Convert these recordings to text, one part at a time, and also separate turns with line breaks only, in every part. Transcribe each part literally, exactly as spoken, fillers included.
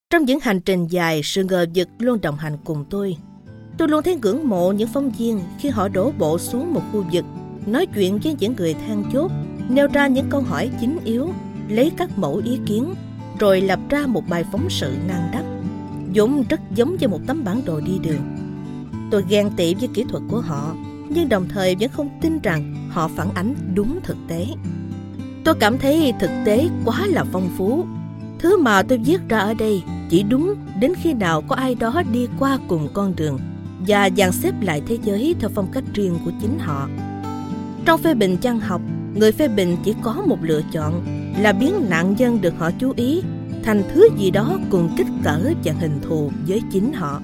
Trong những hành trình dài, sự ngờ vực luôn đồng hành cùng tôi. Tôi luôn thấy ngưỡng mộ những phóng viên khi họ đổ bộ xuống một khu vực, nói chuyện với những người then chốt, nêu ra những câu hỏi chính yếu, lấy các mẫu ý kiến, rồi lập ra một bài phóng sự ngăn đắp, vốn rất giống như một tấm bản đồ đi đường. Tôi ghen tị với kỹ thuật của họ, nhưng đồng thời vẫn không tin rằng họ phản ánh đúng thực tế. Tôi cảm thấy thực tế quá là phong phú. Thứ mà tôi viết ra ở đây chỉ đúng đến khi nào có ai đó đi qua cùng con đường và dàn xếp lại thế giới theo phong cách riêng của chính họ. Trong phê bình văn học, người phê bình chỉ có một lựa chọn là biến nạn nhân được họ chú ý thành thứ gì đó cùng kích cỡ và hình thù với chính họ.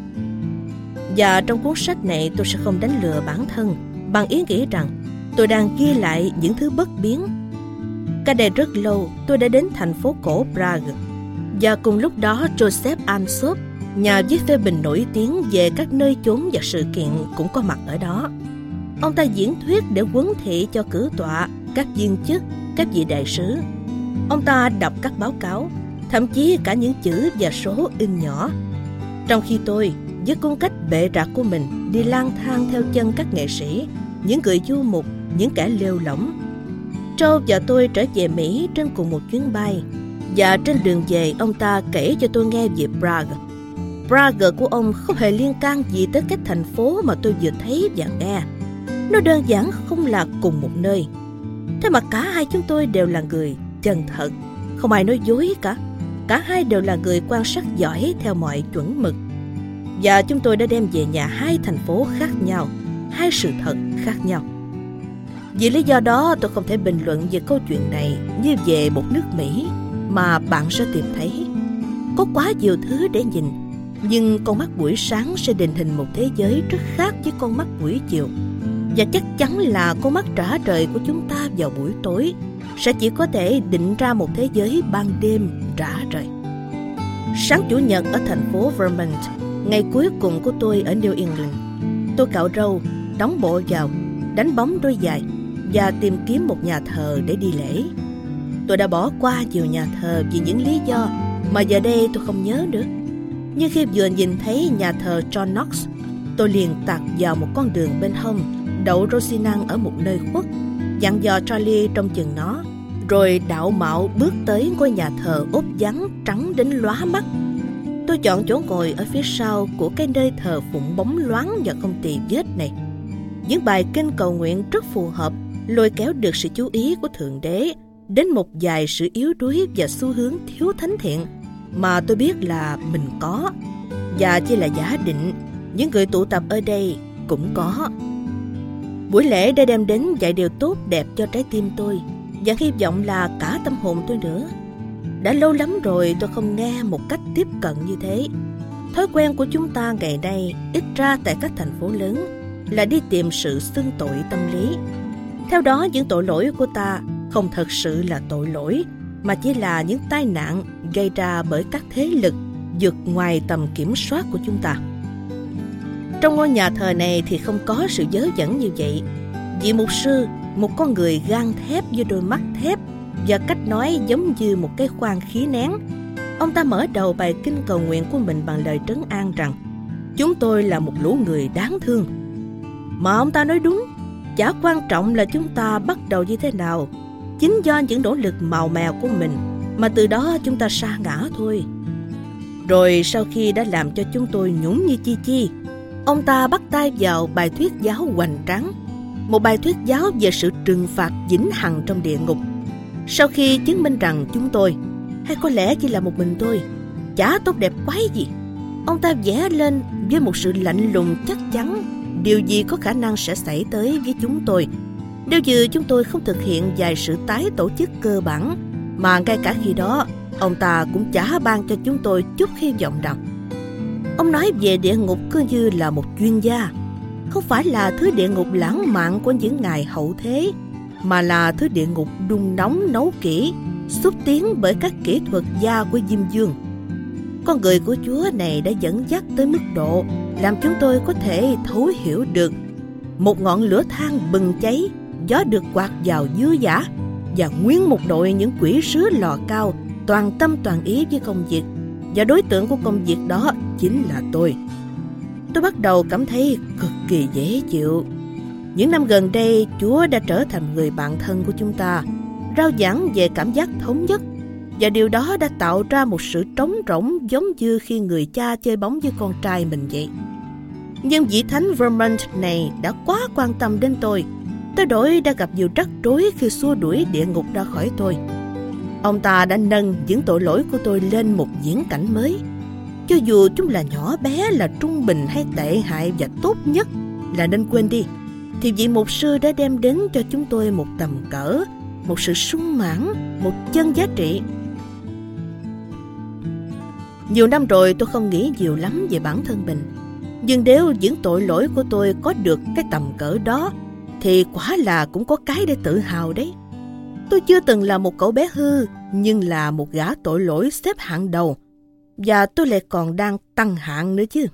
Và trong cuốn sách này tôi sẽ không đánh lừa bản thân bằng ý nghĩ rằng tôi đang ghi lại những thứ bất biến. Cách đây rất lâu tôi đã đến thành phố cổ Prague, và cùng lúc đó Joseph Ansop, nhà viết phê bình nổi tiếng về các nơi chốn và sự kiện, cũng có mặt ở đó. Ông ta diễn thuyết để huấn thị cho cử tọa, các viên chức, các vị đại sứ. Ông ta đọc các báo cáo, thậm chí cả những chữ và số in nhỏ. Trong khi tôi, với cung cách bệ rạc của mình, đi lang thang theo chân các nghệ sĩ, những người du mục, những kẻ lêu lỏng. Joe và tôi trở về Mỹ trên cùng một chuyến bay, và trên đường về ông ta kể cho tôi nghe về Prague. Prague của ông không hề liên can gì tới cái thành phố mà tôi vừa thấy và nghe. Nó đơn giản không là cùng một nơi. Thế mà cả hai chúng tôi đều là người chân thật, không ai nói dối cả. Cả hai đều là người quan sát giỏi theo mọi chuẩn mực. Và chúng tôi đã đem về nhà hai thành phố khác nhau, hai sự thật khác nhau. Vì lý do đó tôi không thể bình luận về câu chuyện này như về một nước Mỹ mà bạn sẽ tìm thấy. Có quá nhiều thứ để nhìn, nhưng con mắt buổi sáng sẽ định hình một thế giới rất khác với con mắt buổi chiều. Và chắc chắn là con mắt trả trời của chúng ta vào buổi tối sẽ chỉ có thể định ra một thế giới ban đêm trả trời. Sáng Chủ nhật ở thành phố Vermont, ngày cuối cùng của tôi ở New England, tôi cạo râu, đóng bộ vào, đánh bóng đôi giày và tìm kiếm một nhà thờ để đi lễ. Tôi đã bỏ qua nhiều nhà thờ vì những lý do mà giờ đây tôi không nhớ nữa. Nhưng khi vừa nhìn thấy nhà thờ John Knox, tôi liền tạt vào một con đường bên hông, đậu Rosinan ở một nơi khuất, dặn dò Charlie trông chừng nó, rồi đạo mạo bước tới ngôi nhà thờ ốp vắng trắng đến lóa mắt. Tôi chọn chỗ ngồi ở phía sau của cái nơi thờ phụng bóng loáng và không tì vết này. Những bài kinh cầu nguyện rất phù hợp, lôi kéo được sự chú ý của Thượng Đế đến một vài sự yếu đuối và xu hướng thiếu thánh thiện mà tôi biết là mình có, và chỉ là giả định những người tụ tập ở đây cũng có. Buổi lễ đã đem đến vài điều tốt đẹp cho trái tim tôi, và hy vọng là cả tâm hồn tôi nữa. Đã lâu lắm rồi tôi không nghe một cách tiếp cận như thế. Thói quen của chúng ta ngày nay, ít ra tại các thành phố lớn, là đi tìm sự xưng tội tâm lý. Theo đó, những tội lỗi của ta không thật sự là tội lỗi, mà chỉ là những tai nạn gây ra bởi các thế lực vượt ngoài tầm kiểm soát của chúng ta. Trong ngôi nhà thờ này thì không có sự dớ dẫn như vậy. Vị mục sư, một con người gan thép với đôi mắt thép và cách nói giống như một cái khoang khí nén, ông ta mở đầu bài kinh cầu nguyện của mình bằng lời trấn an rằng chúng tôi là một lũ người đáng thương. Mà ông ta nói đúng, chả quan trọng là chúng ta bắt đầu như thế nào, chính do những nỗ lực màu mè của mình mà từ đó chúng ta sa ngã thôi. Rồi sau khi đã làm cho chúng tôi nhũng như chi chi, ông ta bắt tay vào bài thuyết giáo hoành tráng, một bài thuyết giáo về sự trừng phạt vĩnh hằng trong địa ngục. Sau khi chứng minh rằng chúng tôi, hay có lẽ chỉ là một mình tôi, chả tốt đẹp quái gì, ông ta vẽ lên với một sự lạnh lùng chắc chắn điều gì có khả năng sẽ xảy tới với chúng tôi nếu như chúng tôi không thực hiện vài sự tái tổ chức cơ bản mà ngay cả khi đó ông ta cũng chả ban cho chúng tôi chút hy vọng nào. Ông nói về địa ngục cứ như là một chuyên gia, không phải là thứ địa ngục lãng mạn của những ngày hậu thế, mà là thứ địa ngục đun nóng nấu kỹ, xúc tiến bởi các kỹ thuật gia của Diêm Dương. Con người của Chúa này đã dẫn dắt tới mức độ làm chúng tôi có thể thấu hiểu được một ngọn lửa than bừng cháy, gió được quạt vào dư dả, và nguyên một đội những quỷ sứ lò cao toàn tâm toàn ý với công việc, và đối tượng của công việc đó chính là tôi. Tôi bắt đầu cảm thấy cực kỳ dễ chịu. Những năm gần đây, Chúa đã trở thành người bạn thân của chúng ta, rao giảng về cảm giác thống nhất, và điều đó đã tạo ra một sự trống rỗng giống như khi người cha chơi bóng với con trai mình vậy. Nhưng vị thánh Vermont này đã quá quan tâm đến tôi, tới nỗi đã gặp nhiều rắc rối khi xua đuổi địa ngục ra khỏi tôi. Ông ta đã nâng những tội lỗi của tôi lên một viễn cảnh mới. Cho dù chúng là nhỏ bé, là trung bình hay tệ hại và tốt nhất là nên quên đi, thì vị mục sư đã đem đến cho chúng tôi một tầm cỡ, một sự sung mãn, một chân giá trị. Nhiều năm rồi tôi không nghĩ nhiều lắm về bản thân mình. Nhưng nếu những tội lỗi của tôi có được cái tầm cỡ đó, thì quả là cũng có cái để tự hào đấy. Tôi chưa từng là một cậu bé hư, nhưng là một gã tội lỗi xếp hạng đầu. Và tôi lại còn đang tăng hạng nữa chứ.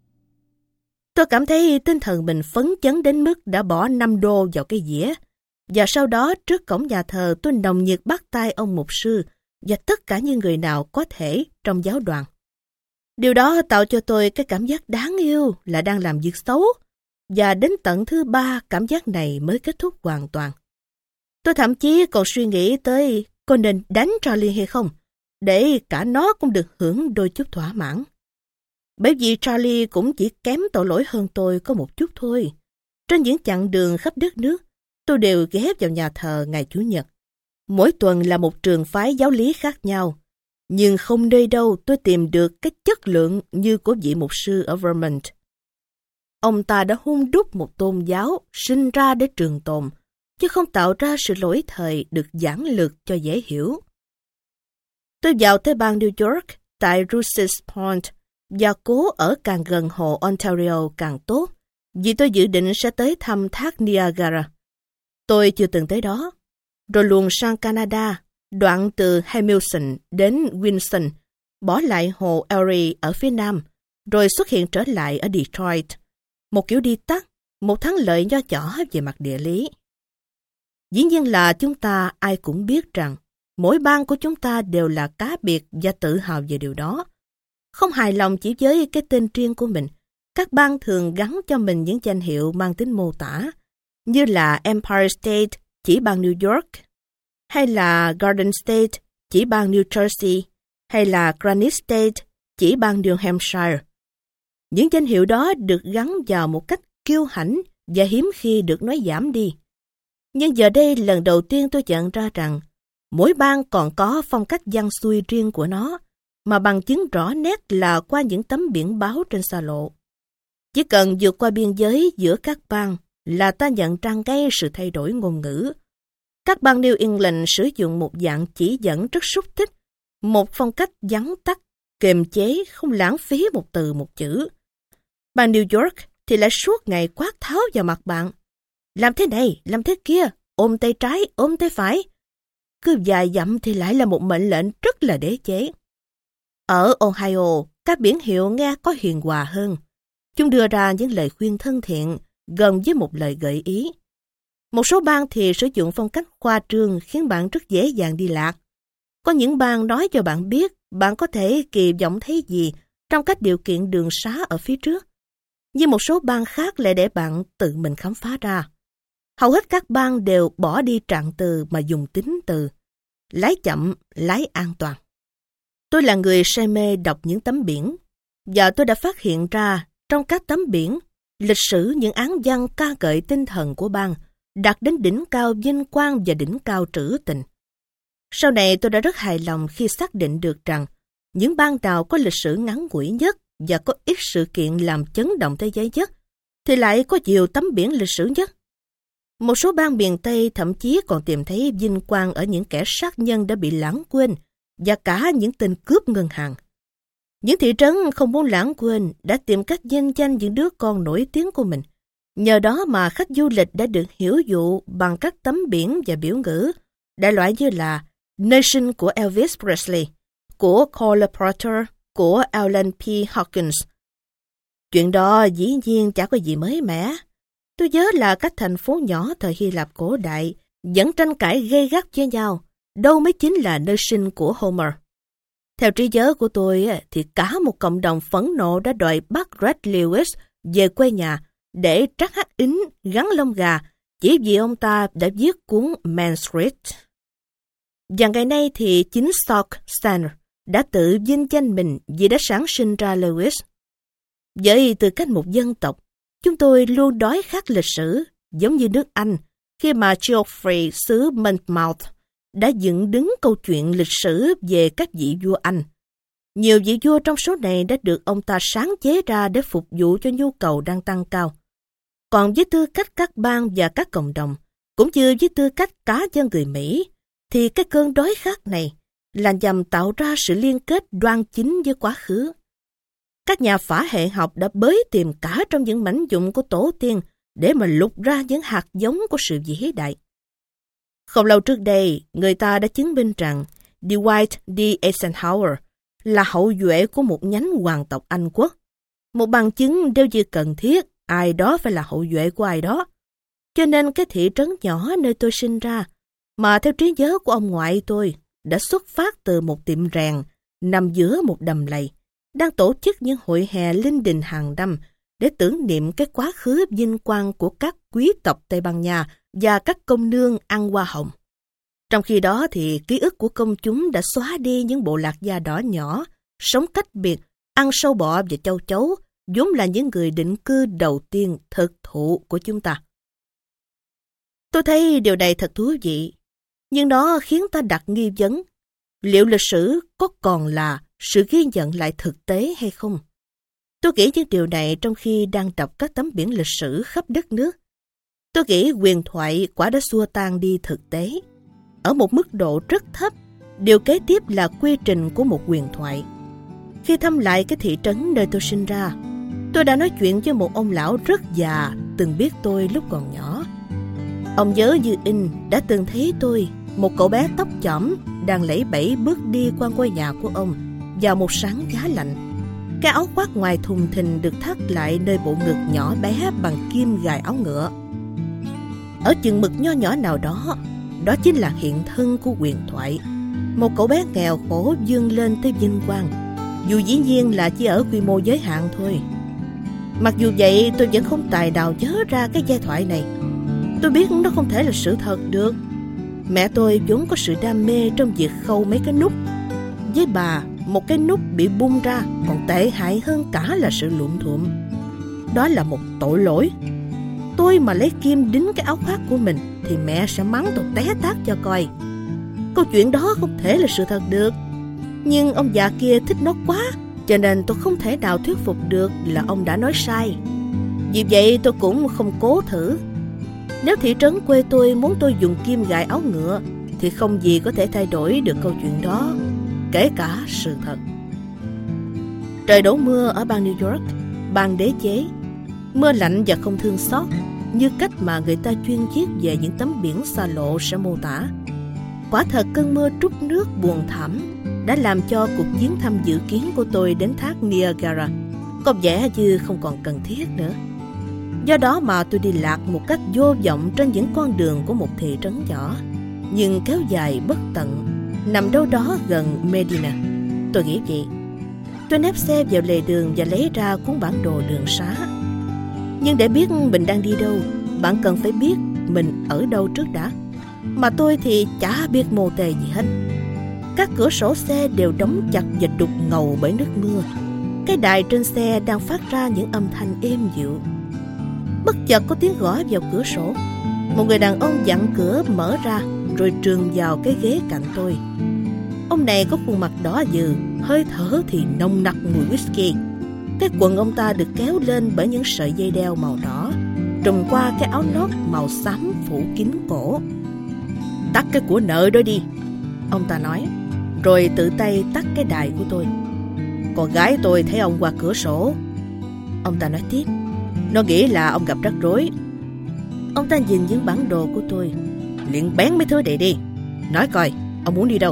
Tôi cảm thấy tinh thần mình phấn chấn đến mức đã bỏ năm đô vào cái dĩa. Và sau đó trước cổng nhà thờ tôi nồng nhiệt bắt tay ông mục sư và tất cả những người nào có thể trong giáo đoàn. Điều đó tạo cho tôi cái cảm giác đáng yêu là đang làm việc xấu. Và đến tận thứ ba, cảm giác này mới kết thúc hoàn toàn. Tôi thậm chí còn suy nghĩ tới có nên đánh Charlie hay không, để cả nó cũng được hưởng đôi chút thỏa mãn. Bởi vì Charlie cũng chỉ kém tội lỗi hơn tôi có một chút thôi. Trên những chặng đường khắp đất nước, tôi đều ghé vào nhà thờ ngày Chủ nhật. Mỗi tuần là một trường phái giáo lý khác nhau. Nhưng không nơi đâu tôi tìm được cái chất lượng như của vị mục sư ở Vermont. Ông ta đã hun đúc một tôn giáo sinh ra để trường tồn, chứ không tạo ra sự lỗi thời được giản lược cho dễ hiểu. Tôi vào tới bang New York tại Rouse's Point và cố ở càng gần hồ Ontario càng tốt, vì tôi dự định sẽ tới thăm thác Niagara. Tôi chưa từng tới đó. Rồi luồn sang Canada, đoạn từ Hamilton đến Winson, bỏ lại hồ Erie ở phía nam, rồi xuất hiện trở lại ở Detroit. Một kiểu đi tắt, một thắng lợi nho nhỏ về mặt địa lý. Dĩ nhiên là chúng ta ai cũng biết rằng mỗi bang của chúng ta đều là cá biệt và tự hào về điều đó. Không hài lòng chỉ với cái tên riêng của mình, các bang thường gắn cho mình những danh hiệu mang tính mô tả, như là Empire State chỉ bang New York, hay là Garden State chỉ bang New Jersey, hay là Granite State chỉ bang New Hampshire. Những danh hiệu đó được gắn vào một cách kiêu hãnh và hiếm khi được nói giảm đi. Nhưng giờ đây lần đầu tiên tôi nhận ra rằng mỗi bang còn có phong cách văn xuôi riêng của nó, mà bằng chứng rõ nét là qua những tấm biển báo trên xa lộ. Chỉ cần vượt qua biên giới giữa các bang là ta nhận ra ngay sự thay đổi ngôn ngữ. Các bang New England sử dụng một dạng chỉ dẫn rất xúc tích, một phong cách vắn tắt, kiềm chế, không lãng phí một từ một chữ. Bang New York thì lại suốt ngày quát tháo vào mặt bạn. Làm thế này, làm thế kia, ôm tay trái, ôm tay phải. Cứ vài dặm thì lại là một mệnh lệnh rất là đế chế. Ở Ohio, các biển hiệu nghe có hiền hòa hơn. Chúng đưa ra những lời khuyên thân thiện, gần với một lời gợi ý. Một số bang thì sử dụng phong cách khoa trương khiến bạn rất dễ dàng đi lạc. Có những bang nói cho bạn biết bạn có thể kỳ vọng thấy gì trong các điều kiện đường xá ở phía trước. Nhưng một số bang khác lại để bạn tự mình khám phá ra. Hầu hết các bang đều bỏ đi trạng từ mà dùng tính từ. Lái chậm, lái an toàn. Tôi là người say mê đọc những tấm biển, và tôi đã phát hiện ra trong các tấm biển, lịch sử những án văn ca ngợi tinh thần của bang đạt đến đỉnh cao vinh quang và đỉnh cao trữ tình. Sau này tôi đã rất hài lòng khi xác định được rằng những bang nào có lịch sử ngắn ngủi nhất và có ít sự kiện làm chấn động thế giới nhất, thì lại có nhiều tấm biển lịch sử nhất. Một số bang miền Tây thậm chí còn tìm thấy vinh quang ở những kẻ sát nhân đã bị lãng quên và cả những tên cướp ngân hàng. Những thị trấn không muốn lãng quên đã tìm cách vinh danh những đứa con nổi tiếng của mình. Nhờ đó mà khách du lịch đã được hiểu dụ bằng các tấm biển và biểu ngữ, đại loại như là Nation của Elvis Presley, của Cole Porter, của Alan P. Hawkins. Chuyện đó dĩ nhiên chả có gì mới mẻ. Tôi nhớ là các thành phố nhỏ thời Hy Lạp cổ đại vẫn tranh cãi gay gắt với nhau, đâu mới chính là nơi sinh của Homer. Theo trí nhớ của tôi thì cả một cộng đồng phẫn nộ đã đòi bắt Red Lewis về quê nhà để trắc hắc ính gắn lông gà chỉ vì ông ta đã viết cuốn Manuscript. Và ngày nay thì chính Stock Standard đã tự vinh danh mình vì đã sản sinh ra Lewis. Với tư cách một dân tộc, chúng tôi luôn đói khát lịch sử, giống như nước Anh, khi mà Geoffrey xứ Monmouth đã dựng đứng câu chuyện lịch sử về các vị vua Anh. Nhiều vị vua trong số này đã được ông ta sáng chế ra để phục vụ cho nhu cầu đang tăng cao. Còn với tư cách các bang và các cộng đồng, cũng như với tư cách cá nhân người Mỹ, thì cái cơn đói khát này là nhằm tạo ra sự liên kết đoan chính với quá khứ. Các nhà phả hệ học đã bới tìm cả trong những mảnh vụn của tổ tiên để mà lục ra những hạt giống của sự vĩ đại. Không lâu trước đây, người ta đã chứng minh rằng Dwight D. Eisenhower là hậu duệ của một nhánh hoàng tộc Anh quốc. Một bằng chứng đều như cần thiết, ai đó phải là hậu duệ của ai đó. Cho nên cái thị trấn nhỏ nơi tôi sinh ra, mà theo trí nhớ của ông ngoại tôi, đã xuất phát từ một tiệm rèn nằm giữa một đầm lầy, đang tổ chức những hội hè linh đình hàng năm để tưởng niệm cái quá khứ vinh quang của các quý tộc Tây Ban Nha và các công nương ăn hoa hồng. Trong khi đó thì ký ức của công chúng đã xóa đi những bộ lạc da đỏ nhỏ, sống cách biệt, ăn sâu bọ và châu chấu, vốn là những người định cư đầu tiên thực thụ của chúng ta. Tôi thấy điều này thật thú vị, nhưng nó khiến ta đặt nghi vấn, liệu lịch sử có còn là sự ghi nhận lại thực tế hay không? Tôi nghĩ những điều này trong khi đang đọc các tấm biển lịch sử khắp đất nước. Tôi nghĩ huyền thoại quả đã xua tan đi thực tế. Ở một mức độ rất thấp, điều kế tiếp là quy trình của một huyền thoại. Khi thăm lại cái thị trấn nơi tôi sinh ra, tôi đã nói chuyện với một ông lão rất già từng biết tôi lúc còn nhỏ. Ông nhớ như in đã từng thấy tôi, một cậu bé tóc chỏm, đang lẫy bẫy bước đi qua ngôi nhà của ông vào một sáng giá lạnh. Cái áo khoác ngoài thùng thình được thắt lại nơi bộ ngực nhỏ bé bằng kim gài áo ngựa. Ở chừng mực nho nhỏ nào đó, đó chính là hiện thân của huyền thoại. Một cậu bé nghèo khổ vươn lên tới vinh quang, dù dĩ nhiên là chỉ ở quy mô giới hạn thôi. Mặc dù vậy, tôi vẫn không tài nào nhớ ra cái giai thoại này. Tôi biết nó không thể là sự thật được. Mẹ tôi vốn có sự đam mê trong việc khâu mấy cái nút. Với bà, một cái nút bị bung ra còn tệ hại hơn cả là sự lụm thuộm. Đó là một tội lỗi. Tôi mà lấy kim đính cái áo khoác của mình thì mẹ sẽ mắng tôi té tát cho coi. Câu chuyện đó không thể là sự thật được. Nhưng ông già kia thích nó quá, cho nên tôi không thể nào thuyết phục được là ông đã nói sai. Vì vậy tôi cũng không cố thử. Nếu thị trấn quê tôi muốn tôi dùng kim gài áo ngựa thì không gì có thể thay đổi được câu chuyện đó, kể cả sự thật. Trời đổ mưa ở bang New York, bang đế chế. Mưa lạnh và không thương xót, như cách mà người ta chuyên viết về những tấm biển xa lộ sẽ mô tả. Quả thật cơn mưa trút nước buồn thảm đã làm cho cuộc chuyến thăm dự kiến của tôi đến thác Niagara có vẻ như không còn cần thiết nữa. Do đó mà tôi đi lạc một cách vô vọng trên những con đường của một thị trấn nhỏ, nhưng kéo dài bất tận, nằm đâu đó gần Medina. Tôi nghĩ vậy. Tôi nép xe vào lề đường và lấy ra cuốn bản đồ đường xá. Nhưng để biết mình đang đi đâu, bạn cần phải biết mình ở đâu trước đã. Mà tôi thì chả biết mô tê gì hết. Các cửa sổ xe đều đóng chặt và đục ngầu bởi nước mưa. Cái đài trên xe đang phát ra những âm thanh êm dịu. Bất chợt có tiếng gõ vào cửa sổ. Một người đàn ông vặn cửa mở ra rồi trườn vào cái ghế cạnh tôi. Ông này có khuôn mặt đỏ dừ, hơi thở thì nồng nặc mùi whisky. Cái quần ông ta được kéo lên bởi những sợi dây đeo màu đỏ, trùm qua cái áo lót màu xám phủ kín cổ. Tắt cái của nợ đó đi, ông ta nói, rồi tự tay tắt cái đài của tôi. Con gái tôi thấy ông qua cửa sổ. Ông ta nói tiếp, nó nghĩ là ông gặp rắc rối. Ông ta nhìn những bản đồ của tôi, liền bén mấy thứ này đi. Nói coi, ông muốn đi đâu?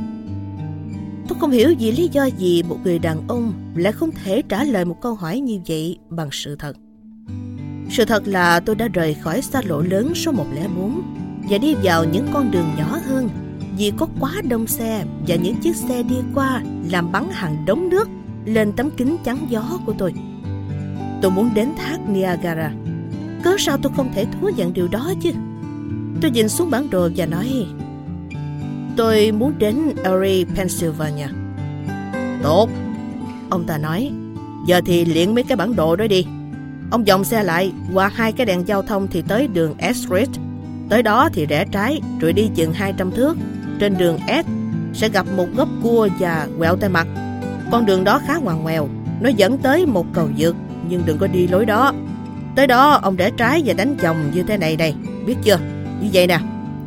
Tôi không hiểu vì lý do gì một người đàn ông lại không thể trả lời một câu hỏi như vậy bằng sự thật. Sự thật là tôi đã rời khỏi xa lộ lớn số một không bốn và đi vào những con đường nhỏ hơn, vì có quá đông xe và những chiếc xe đi qua làm bắn hàng đống nước lên tấm kính chắn gió của tôi. Tôi muốn đến thác Niagara. Cớ sao tôi không thể thú nhận điều đó chứ? Tôi nhìn xuống bản đồ và nói, tôi muốn đến Erie, Pennsylvania. Tốt, ông ta nói, giờ thì luyện mấy cái bản đồ đó đi. Ông dòng xe lại, qua hai cái đèn giao thông thì tới đường S Street. Tới đó thì rẽ trái, rồi đi chừng hai trăm thước. Trên đường S sẽ gặp một góc cua và quẹo tay mặt. Con đường đó khá ngoằn ngoèo, nó dẫn tới một cầu vượt, nhưng đừng có đi lối đó. Tới đó ông rẽ trái và đánh vòng như thế này này, biết chưa? Như vậy nè.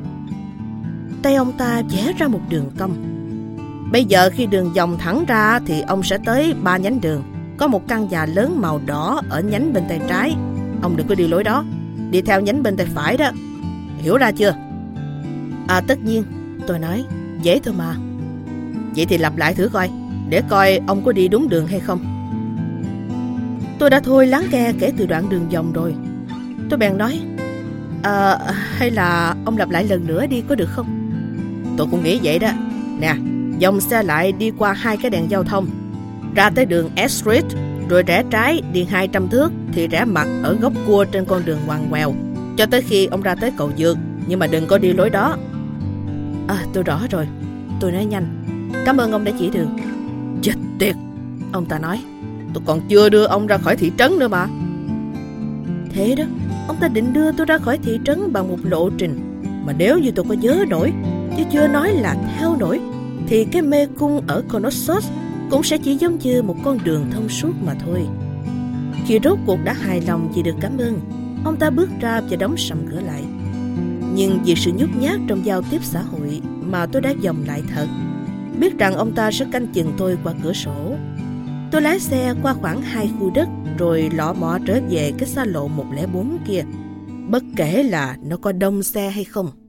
Tay ông ta vẽ ra một đường cong. Bây giờ khi đường vòng thẳng ra thì ông sẽ tới ba nhánh đường. Có một căn nhà lớn màu đỏ ở nhánh bên tay trái. Ông đừng có đi lối đó, đi theo nhánh bên tay phải đó. Hiểu ra chưa? À tất nhiên, tôi nói, dễ thôi mà. Vậy thì lặp lại thử coi, để coi ông có đi đúng đường hay không. Tôi đã thôi lắng nghe kể từ đoạn đường vòng rồi. Tôi bèn nói, à, hay là ông lặp lại lần nữa đi có được không? Tôi cũng nghĩ vậy đó. Nè, dòng xe lại đi qua hai cái đèn giao thông, ra tới đường S Street, rồi rẽ trái đi hai trăm thước thì rẽ mặt ở góc cua trên con đường ngoằn ngoèo cho tới khi ông ra tới cầu vượt, nhưng mà đừng có đi lối đó. À, tôi rõ rồi, tôi nói nhanh. Cảm ơn ông đã chỉ đường. Chết tiệt, ông ta nói, tôi còn chưa đưa ông ra khỏi thị trấn nữa mà. Thế đó, ông ta định đưa tôi ra khỏi thị trấn bằng một lộ trình mà nếu như tôi có nhớ nổi, chứ chưa nói là theo nổi, thì cái mê cung ở Knossos cũng sẽ chỉ giống như một con đường thông suốt mà thôi. Khi rốt cuộc đã hài lòng vì được cảm ơn, ông ta bước ra và đóng sầm cửa lại. Nhưng vì sự nhút nhát trong giao tiếp xã hội mà tôi đã vòng lại thật, biết rằng ông ta sẽ canh chừng tôi qua cửa sổ. Tôi lái xe qua khoảng hai khu đất, rồi lọ mọ trở về cái xa lộ một không bốn kia, bất kể là nó có đông xe hay không.